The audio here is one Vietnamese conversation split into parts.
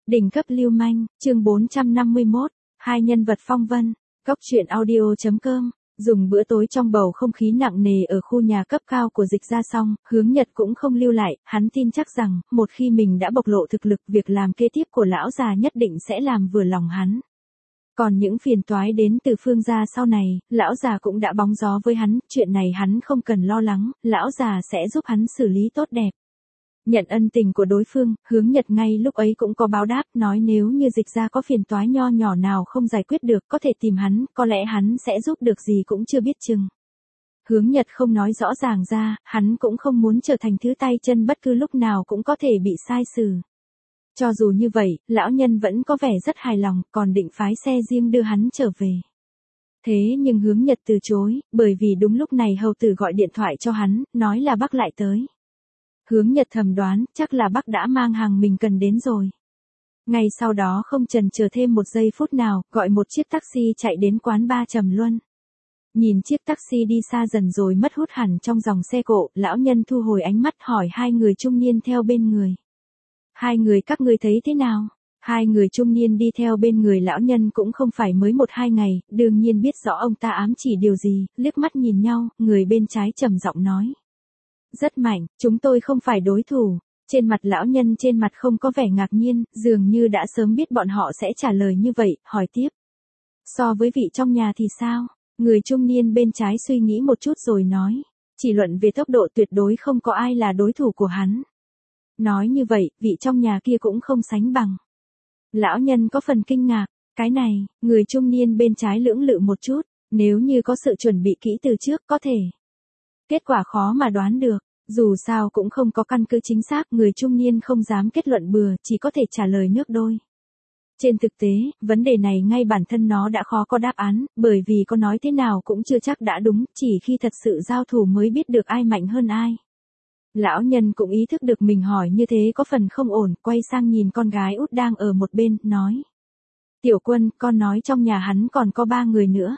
Đỉnh cấp lưu manh, chương 451, hai nhân vật phong vân, Cóc truyện audio.com. Dùng bữa tối trong bầu không khí nặng nề ở khu nhà cấp cao của Dịch Gia xong, Hướng Nhật cũng không lưu lại, hắn tin chắc rằng, một khi mình đã bộc lộ thực lực, việc làm kế tiếp của lão già nhất định sẽ làm vừa lòng hắn. Còn những phiền toái đến từ Phương gia sau này, lão già cũng đã bóng gió với hắn, chuyện này hắn không cần lo lắng, lão già sẽ giúp hắn xử lý tốt đẹp. Nhận ân tình của đối phương, Hướng Nhật ngay lúc ấy cũng có báo đáp, nói nếu như Dịch Gia có phiền toái nho nhỏ nào không giải quyết được, có thể tìm hắn, có lẽ hắn sẽ giúp được gì cũng chưa biết chừng. Hướng Nhật không nói rõ ràng ra, hắn cũng không muốn trở thành thứ tay chân bất cứ lúc nào cũng có thể bị sai xử. Cho dù như vậy, lão nhân vẫn có vẻ rất hài lòng, còn định phái xe riêng đưa hắn trở về. Thế nhưng Hướng Nhật từ chối, bởi vì đúng lúc này hầu tử gọi điện thoại cho hắn, nói là bác lại tới. Hướng Nhật thầm đoán, chắc là bác đã mang hàng mình cần đến rồi. Ngay sau đó không chần chờ thêm một giây phút nào, gọi một chiếc taxi chạy đến quán ba Trầm Luân. Nhìn chiếc taxi đi xa dần rồi mất hút hẳn trong dòng xe cộ, lão nhân thu hồi ánh mắt hỏi hai người trung niên theo bên người. Hai người các ngươi thấy thế nào? Hai người trung niên đi theo bên người lão nhân cũng không phải mới 1-2 ngày, đương nhiên biết rõ ông ta ám chỉ điều gì, liếc mắt nhìn nhau, người bên trái trầm giọng nói. Rất mạnh, chúng tôi không phải đối thủ. Trên mặt lão nhân trên mặt không có vẻ ngạc nhiên, dường như đã sớm biết bọn họ sẽ trả lời như vậy, hỏi tiếp. So với vị trong nhà thì sao? Người trung niên bên trái suy nghĩ một chút rồi nói. Chỉ luận về tốc độ tuyệt đối không có ai là đối thủ của hắn. Nói như vậy, vị trong nhà kia cũng không sánh bằng. Lão nhân có phần kinh ngạc, cái này, người trung niên bên trái lưỡng lự một chút, nếu như có sự chuẩn bị kỹ từ trước có thể. Kết quả khó mà đoán được, dù sao cũng không có căn cứ chính xác, người trung niên không dám kết luận bừa, chỉ có thể trả lời nước đôi. Trên thực tế, vấn đề này ngay bản thân nó đã khó có đáp án, bởi vì có nói thế nào cũng chưa chắc đã đúng, chỉ khi thật sự giao thủ mới biết được ai mạnh hơn ai. Lão nhân cũng ý thức được mình hỏi như thế có phần không ổn, quay sang nhìn con gái út đang ở một bên, nói. Tiểu Quân, con nói trong nhà hắn còn có 3 người nữa.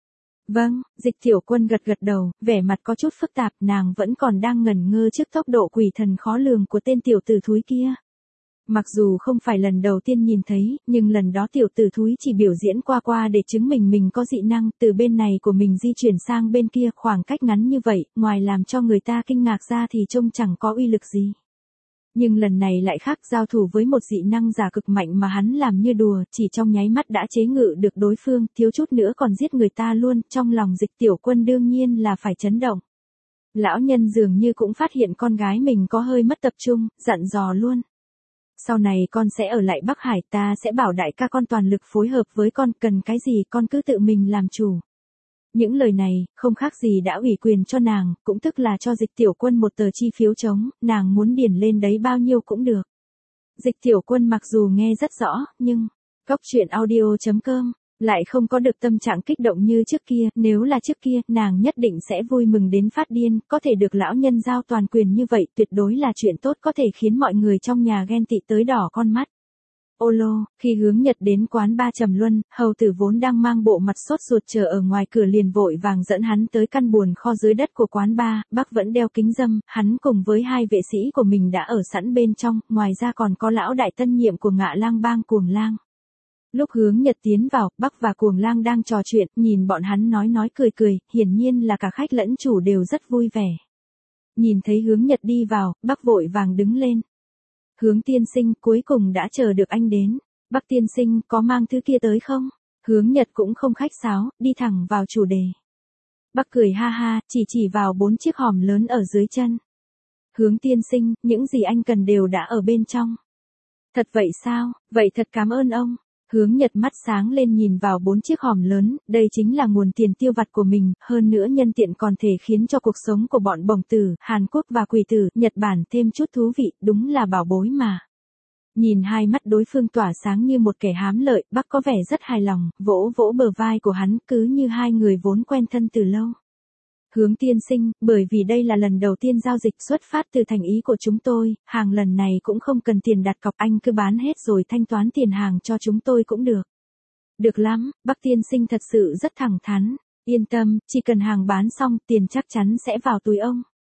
Vâng, Dịch Tiểu Quân gật gật đầu, vẻ mặt có chút phức tạp, nàng vẫn còn đang ngẩn ngơ trước tốc độ quỷ thần khó lường của tên tiểu tử thúi kia. Mặc dù không phải lần đầu tiên nhìn thấy, nhưng lần đó tiểu tử thúi chỉ biểu diễn qua để chứng minh mình có dị năng, từ bên này của mình di chuyển sang bên kia, khoảng cách ngắn như vậy, ngoài làm cho người ta kinh ngạc ra thì trông chẳng có uy lực gì. Nhưng lần này lại khác, giao thủ với một dị năng giả cực mạnh mà hắn làm như đùa, chỉ trong nháy mắt đã chế ngự được đối phương, thiếu chút nữa còn giết người ta luôn, trong lòng Dịch Tiểu Quân đương nhiên là phải chấn động. Lão nhân dường như cũng phát hiện con gái mình có hơi mất tập trung, dặn dò luôn. Sau này con sẽ ở lại Bắc Hải, ta sẽ bảo đại ca con toàn lực phối hợp với con, cần cái gì con cứ tự mình làm chủ. Những lời này, không khác gì đã ủy quyền cho nàng, cũng tức là cho Dịch Tiểu Quân một tờ chi phiếu trống, nàng muốn điền lên đấy bao nhiêu cũng được. Dịch Tiểu Quân mặc dù nghe rất rõ, nhưng, Cóc truyện audio.com, lại không có được tâm trạng kích động như trước kia, nếu là trước kia, nàng nhất định sẽ vui mừng đến phát điên, có thể được lão nhân giao toàn quyền như vậy, tuyệt đối là chuyện tốt có thể khiến mọi người trong nhà ghen tị tới đỏ con mắt. Ô lô, khi Hướng Nhật đến quán ba Trầm Luân, hầu tử vốn đang mang bộ mặt sốt ruột chờ ở ngoài cửa liền vội vàng dẫn hắn tới căn buồng kho dưới đất của quán ba, bác vẫn đeo kính râm, hắn cùng với 2 vệ sĩ của mình đã ở sẵn bên trong, ngoài ra còn có lão đại tân nhiệm của Ngạ Lang bang Cuồng Lang. Lúc Hướng Nhật tiến vào, bác và Cuồng Lang đang trò chuyện, nhìn bọn hắn nói cười, hiển nhiên là cả khách lẫn chủ đều rất vui vẻ. Nhìn thấy Hướng Nhật đi vào, bác vội vàng đứng lên. Hướng tiên sinh, cuối cùng đã chờ được anh đến. Bác tiên sinh, có mang thứ kia tới không? Hướng Nhật cũng không khách sáo, đi thẳng vào chủ đề. Bác cười ha ha, chỉ vào 4 chiếc hòm lớn ở dưới chân. Hướng tiên sinh, những gì anh cần đều đã ở bên trong. Thật vậy sao? Vậy thật cảm ơn ông. Hướng Nhật mắt sáng lên nhìn vào 4 chiếc hòm lớn, đây chính là nguồn tiền tiêu vặt của mình, hơn nữa nhân tiện còn thể khiến cho cuộc sống của bọn bổng tử, Hàn Quốc và quỷ tử, Nhật Bản thêm chút thú vị, đúng là bảo bối mà. Nhìn hai mắt đối phương tỏa sáng như một kẻ hám lợi, bác có vẻ rất hài lòng, vỗ bờ vai của hắn, cứ như hai người vốn quen thân từ lâu. Hướng tiên sinh, bởi vì đây là lần đầu tiên giao dịch xuất phát từ thành ý của chúng tôi, hàng lần này cũng không cần tiền đặt cọc, anh cứ bán hết rồi thanh toán tiền hàng cho chúng tôi cũng được. Được lắm, bác tiên sinh thật sự rất thẳng thắn, yên tâm, chỉ cần hàng bán xong tiền chắc chắn sẽ vào túi ông.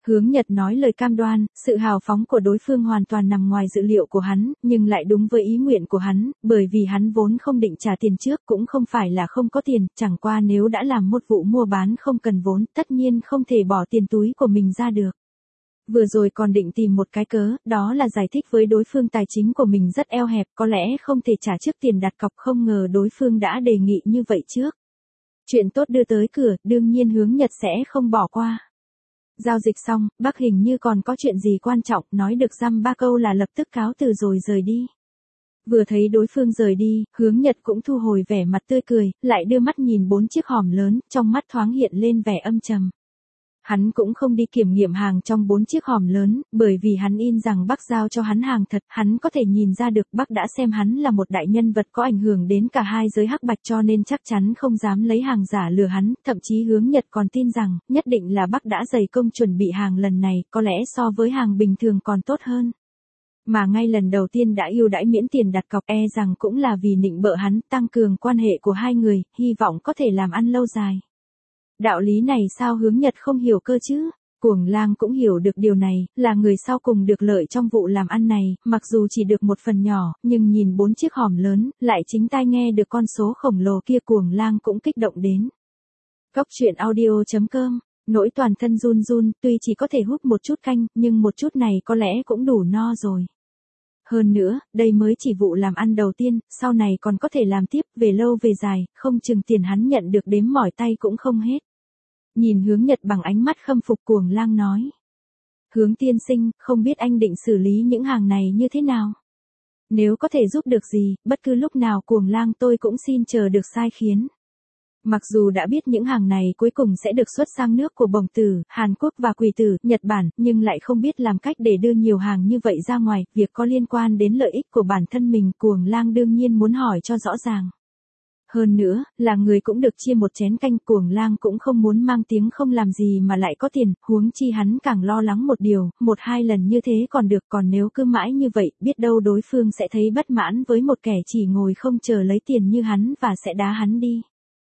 Hướng Nhật nói lời cam đoan, sự hào phóng của đối phương hoàn toàn nằm ngoài dự liệu của hắn, nhưng lại đúng với ý nguyện của hắn, bởi vì hắn vốn không định trả tiền trước, cũng không phải là không có tiền, chẳng qua nếu đã làm một vụ mua bán không cần vốn, tất nhiên không thể bỏ tiền túi của mình ra được. Vừa rồi còn định tìm một cái cớ, đó là giải thích với đối phương tài chính của mình rất eo hẹp, có lẽ không thể trả trước tiền đặt cọc, không ngờ đối phương đã đề nghị như vậy trước. Chuyện tốt đưa tới cửa, đương nhiên Hướng Nhật sẽ không bỏ qua. Giao dịch xong, bác hình như còn có chuyện gì quan trọng, nói được dăm ba câu là lập tức cáo từ rồi rời đi. Vừa thấy đối phương rời đi, Hướng Nhật cũng thu hồi vẻ mặt tươi cười, lại đưa mắt nhìn 4 chiếc hòm lớn, trong mắt thoáng hiện lên vẻ âm trầm. Hắn cũng không đi kiểm nghiệm hàng trong 4 chiếc hòm lớn, bởi vì hắn in rằng bác giao cho hắn hàng thật, hắn có thể nhìn ra được bác đã xem hắn là một đại nhân vật có ảnh hưởng đến cả hai giới hắc bạch cho nên chắc chắn không dám lấy hàng giả lừa hắn, thậm chí Hướng Nhật còn tin rằng, nhất định là bác đã dày công chuẩn bị hàng lần này, có lẽ so với hàng bình thường còn tốt hơn. Mà ngay lần đầu tiên đã ưu đãi miễn tiền đặt cọc rằng cũng là vì nịnh bợ hắn, tăng cường quan hệ của hai người, hy vọng có thể làm ăn lâu dài. Đạo lý này sao Hướng Nhật không hiểu cơ chứ? Cuồng Lang cũng hiểu được điều này, là người sau cùng được lợi trong vụ làm ăn này, mặc dù chỉ được một phần nhỏ, nhưng nhìn 4 chiếc hòm lớn, lại chính tai nghe được con số khổng lồ kia Cuồng Lang cũng kích động đến. Góc truyện audio.com, nỗi toàn thân run run, tuy chỉ có thể hút một chút canh, nhưng một chút này có lẽ cũng đủ no rồi. Hơn nữa, đây mới chỉ vụ làm ăn đầu tiên, sau này còn có thể làm tiếp, về lâu về dài, không chừng tiền hắn nhận được đếm mỏi tay cũng không hết. Nhìn Hướng Nhật bằng ánh mắt khâm phục Cuồng Lang nói. Hướng tiên sinh, không biết anh định xử lý những hàng này như thế nào? Nếu có thể giúp được gì, bất cứ lúc nào Cuồng Lang tôi cũng xin chờ được sai khiến. Mặc dù đã biết những hàng này cuối cùng sẽ được xuất sang nước của Bồng Tử, Hàn Quốc và Quỳ Tử, Nhật Bản, nhưng lại không biết làm cách để đưa nhiều hàng như vậy ra ngoài, việc có liên quan đến lợi ích của bản thân mình, Cuồng Lang đương nhiên muốn hỏi cho rõ ràng. Hơn nữa, là người cũng được chia một chén canh, Cuồng Lang cũng không muốn mang tiếng không làm gì mà lại có tiền, huống chi hắn càng lo lắng một điều, 1-2 lần như thế còn được, còn nếu cứ mãi như vậy, biết đâu đối phương sẽ thấy bất mãn với một kẻ chỉ ngồi không chờ lấy tiền như hắn và sẽ đá hắn đi.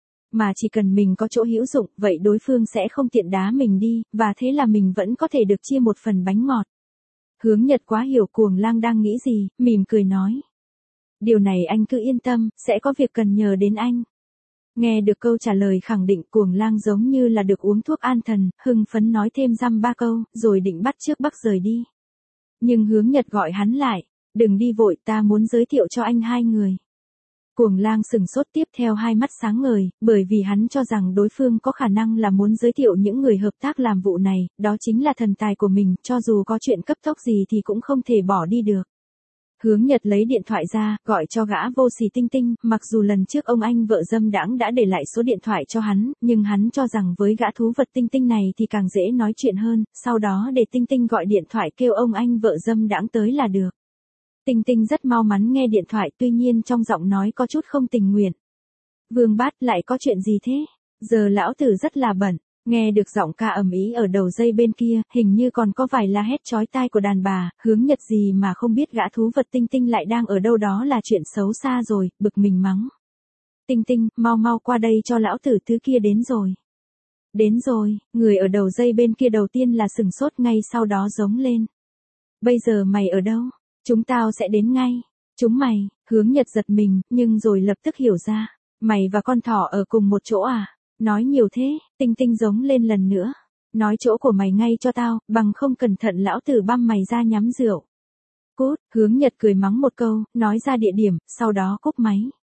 Mà chỉ cần mình có chỗ hữu dụng, vậy đối phương sẽ không tiện đá mình đi, và thế là mình vẫn có thể được chia một phần bánh ngọt. Hướng Nhật quá hiểu Cuồng Lang đang nghĩ gì, mỉm cười nói. Điều này anh cứ yên tâm, sẽ có việc cần nhờ đến anh. Nghe được câu trả lời khẳng định, Cuồng Lang giống như là được uống thuốc an thần, hưng phấn nói thêm dăm ba câu, rồi định bắt trước bác rời đi. Nhưng Hướng Nhật gọi hắn lại, đừng đi vội, ta muốn giới thiệu cho anh 2 người. Cuồng Lang sừng sốt tiếp theo hai mắt sáng ngời, bởi vì hắn cho rằng đối phương có khả năng là muốn giới thiệu những người hợp tác làm vụ này, đó chính là thần tài của mình, cho dù có chuyện cấp tốc gì thì cũng không thể bỏ đi được. Hướng Nhật lấy điện thoại ra, gọi cho gã vô sỉ Tinh Tinh, mặc dù lần trước ông anh vợ dâm đãng đã để lại số điện thoại cho hắn, nhưng hắn cho rằng với gã thú vật Tinh Tinh này thì càng dễ nói chuyện hơn, sau đó để Tinh Tinh gọi điện thoại kêu ông anh vợ dâm đãng tới là được. Tinh Tinh rất mau mắn nghe điện thoại, tuy nhiên trong giọng nói có chút không tình nguyện. Vương Bát, lại có chuyện gì thế? Giờ lão tử rất là bận. Nghe được giọng ca ầm ĩ ở đầu dây bên kia, hình như còn có vài la hét chói tai của đàn bà, Hướng Nhật gì mà không biết gã thú vật Tinh Tinh lại đang ở đâu, đó là chuyện xấu xa rồi, bực mình mắng. Tinh Tinh, mau mau qua đây cho lão tử thứ kia đến rồi. Đến rồi, người ở đầu dây bên kia đầu tiên là sừng sốt, ngay sau đó giống lên. Bây giờ mày ở đâu? Chúng tao sẽ đến ngay. Chúng mày, Hướng Nhật giật mình, nhưng rồi lập tức hiểu ra. Mày và con thỏ ở cùng một chỗ à? Nói nhiều thế, Tinh Tinh giống lên lần nữa. Nói chỗ của mày ngay cho tao, bằng không cẩn thận lão tử băm mày ra nhắm rượu. Cút, Hướng Nhật cười mắng một câu, nói ra địa điểm, sau đó cúp máy.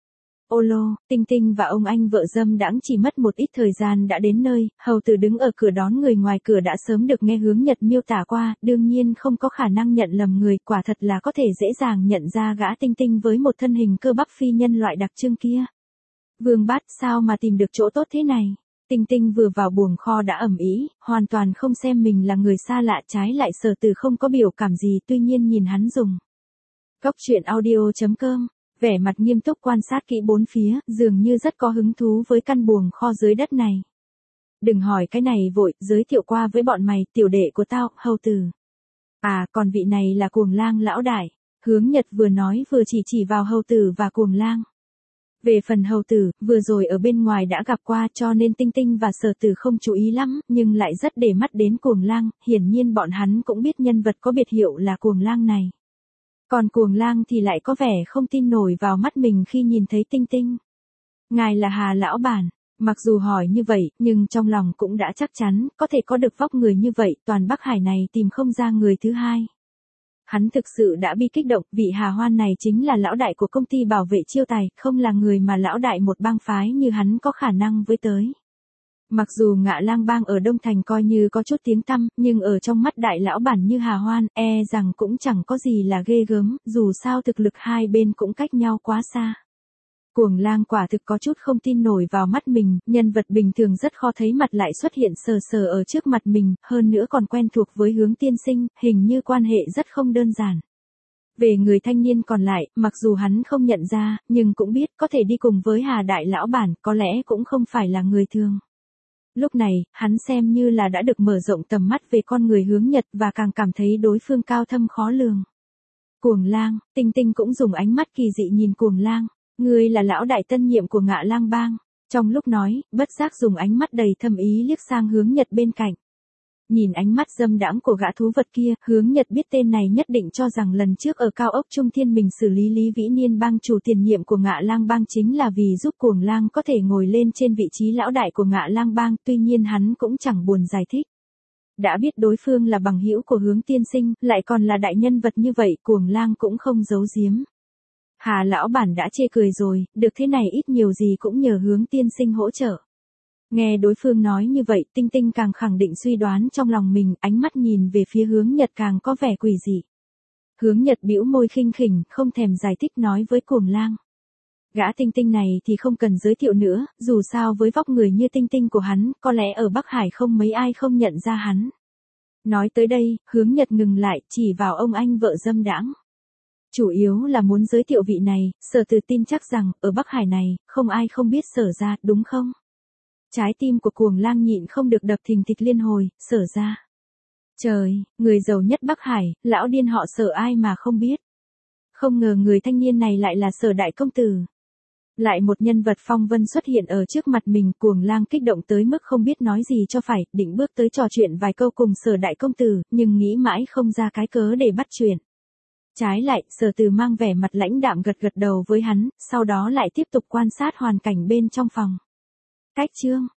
Ô lô, Tinh Tinh và ông anh vợ dâm đãng chỉ mất một ít thời gian đã đến nơi, hầu tử đứng ở cửa đón người ngoài cửa đã sớm được nghe Hướng Nhật miêu tả qua, đương nhiên không có khả năng nhận lầm người, quả thật là có thể dễ dàng nhận ra gã Tinh Tinh với một thân hình cơ bắp phi nhân loại đặc trưng kia. Vương Bát, sao mà tìm được chỗ tốt thế này? Tinh Tinh vừa vào buồng kho đã ầm ĩ, hoàn toàn không xem mình là người xa lạ, trái lại Sở Từ không có biểu cảm gì, tuy nhiên nhìn hắn dùng. Góc truyện audio.com, vẻ mặt nghiêm túc quan sát kỹ bốn phía, dường như rất có hứng thú với căn buồng kho dưới đất này. Đừng hỏi cái này vội, giới thiệu qua với bọn mày, tiểu đệ của tao, Hầu Tử. À, còn vị này là Cuồng Lang lão đại. Hướng Nhật vừa nói vừa chỉ vào Hầu Tử và Cuồng Lang. Về phần hầu tử, vừa rồi ở bên ngoài đã gặp qua cho nên Tinh Tinh và Sở Tử không chú ý lắm, nhưng lại rất để mắt đến Cuồng Lang, hiển nhiên bọn hắn cũng biết nhân vật có biệt hiệu là Cuồng Lang này. Còn Cuồng Lang thì lại có vẻ không tin nổi vào mắt mình khi nhìn thấy Tinh Tinh. Ngài là Hà lão bản, mặc dù hỏi như vậy, nhưng trong lòng cũng đã chắc chắn, có thể có được vóc người như vậy, toàn Bắc Hải này tìm không ra người thứ hai. Hắn thực sự đã bị kích động, vị Hà Hoan này chính là lão đại của công ty bảo vệ chiêu tài, không là người mà lão đại một bang phái như hắn có khả năng với tới. Mặc dù Ngạ Lang bang ở Đông Thành coi như có chút tiếng tăm, nhưng ở trong mắt đại lão bản như Hà Hoan, rằng cũng chẳng có gì là ghê gớm, dù sao thực lực hai bên cũng cách nhau quá xa. Cuồng Lang quả thực có chút không tin nổi vào mắt mình, nhân vật bình thường rất khó thấy mặt lại xuất hiện sờ sờ ở trước mặt mình, hơn nữa còn quen thuộc với Hướng tiên sinh, hình như quan hệ rất không đơn giản. Về người thanh niên còn lại, mặc dù hắn không nhận ra, nhưng cũng biết có thể đi cùng với Hà đại lão bản, có lẽ cũng không phải là người thường. Lúc này, hắn xem như là đã được mở rộng tầm mắt về con người Hướng Nhật và càng cảm thấy đối phương cao thâm khó lường. Cuồng Lang, Tinh Tinh cũng dùng ánh mắt kỳ dị nhìn Cuồng Lang. Ngươi là lão đại tân nhiệm của Ngạ Lang bang. Trong lúc nói, bất giác dùng ánh mắt đầy thâm ý liếc sang Hướng Nhật bên cạnh. Nhìn ánh mắt dâm đãng của gã thú vật kia, Hướng Nhật biết tên này nhất định cho rằng lần trước ở cao ốc Trung Thiên mình xử lý Lý Vĩ Niên bang chủ tiền nhiệm của Ngạ Lang bang chính là vì giúp Cuồng Lang có thể ngồi lên trên vị trí lão đại của Ngạ Lang bang, tuy nhiên hắn cũng chẳng buồn giải thích. Đã biết đối phương là bằng hữu của Hướng tiên sinh, lại còn là đại nhân vật như vậy, Cuồng Lang cũng không giấu giếm. Hà lão bản đã chê cười rồi, được thế này ít nhiều gì cũng nhờ Hướng tiên sinh hỗ trợ. Nghe đối phương nói như vậy, Tinh Tinh càng khẳng định suy đoán trong lòng mình, ánh mắt nhìn về phía Hướng Nhật càng có vẻ quỷ dị. Hướng Nhật bĩu môi khinh khỉnh, không thèm giải thích nói với Cuồng Lang. Gã Tinh Tinh này thì không cần giới thiệu nữa, dù sao với vóc người như Tinh Tinh của hắn, có lẽ ở Bắc Hải không mấy ai không nhận ra hắn. Nói tới đây, Hướng Nhật ngừng lại, chỉ vào ông anh vợ dâm đãng. Chủ yếu là muốn giới thiệu vị này, Sở Từ tin chắc rằng, ở Bắc Hải này, không ai không biết Sở ra, đúng không? Trái tim của Cuồng Lang nhịn không được đập thình thịch liên hồi, Sở ra. Trời, người giàu nhất Bắc Hải, lão điên họ Sở ai mà không biết. Không ngờ người thanh niên này lại là Sở đại công tử. Lại một nhân vật phong vân xuất hiện ở trước mặt mình, Cuồng Lang kích động tới mức không biết nói gì cho phải, định bước tới trò chuyện vài câu cùng Sở đại công tử, nhưng nghĩ mãi không ra cái cớ để bắt chuyện. Trái lại, Sở Từ mang vẻ mặt lãnh đạm gật gật đầu với hắn, sau đó lại tiếp tục quan sát hoàn cảnh bên trong phòng. Cách chương